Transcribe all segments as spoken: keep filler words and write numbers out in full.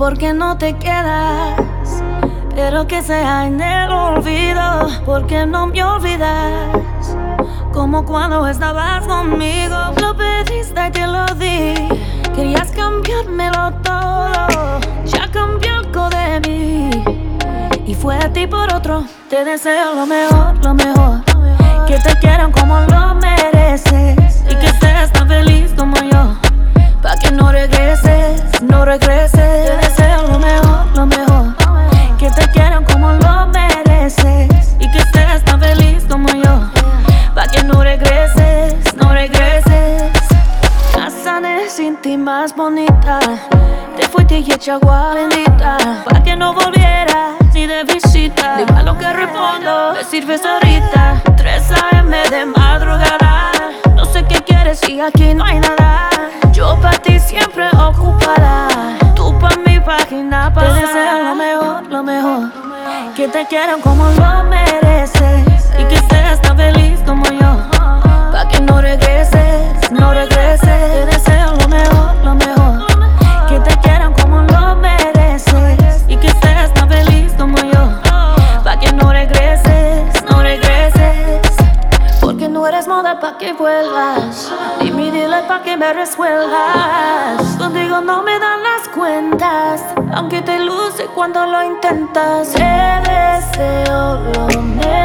¿por qué no te quedas? Pero que sea en el olvido, porque no me olvidas. Como cuando estabas conmigo, lo pediste y te lo di. Querías cambiármelo todo, ya cambió algo de mí y fue a ti por otro. Te deseo lo mejor, lo mejor, que te quieran como lo mereces y que estés tan feliz como yo, pa' que no regreses, no regreses. Te deseo lo mejor, lo mejor, que te quieran como lo mereces y que estés tan feliz como yo, pa' que no regreses, no regreses. Casaré sin ti más bonita, te fuiste y eché agua bendita, pa' que no volvieras ni de visita. Dime a lo que respondo, me sirves ahorita. Tres a eme de madrugada, no sé qué quieres y aquí no hay nada. Yo pa' ti siempre ocupada, tú pa' mi página pasada. Te deseo lo mejor, lo mejor, que te quieran como lo mereces y que estés tan feliz como yo, pa' que no regreses, no regreses. Te deseo lo mejor, lo mejor, que te quieran como lo mereces y que estés tan feliz como yo, pa' que no regreses, no regreses. Porque no eres moda pa' que vuelvas, y mi dile pa' que me resuelvas. Contigo no me dan las cuentas, aunque te luce cuando lo intentas. Te deseo lo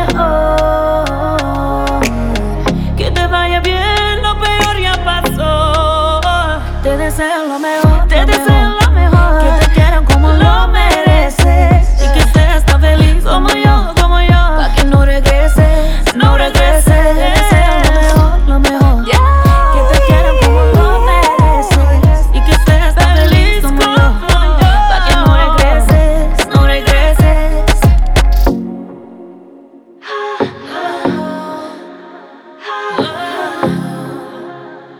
mejor, que te vaya bien, lo peor ya pasó. Te deseo lo mejor, te deseo lo mejor, que te quieran como lo mereces y que estés tan feliz como yo, como yo, pa' que no regreses, no regreses. Te deseo lo mejor, lo mejor, que te quieran como lo mereces y que estés tan feliz como yo, pa' que no regreses, no regreses.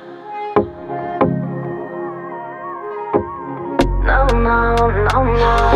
No, no, no, no.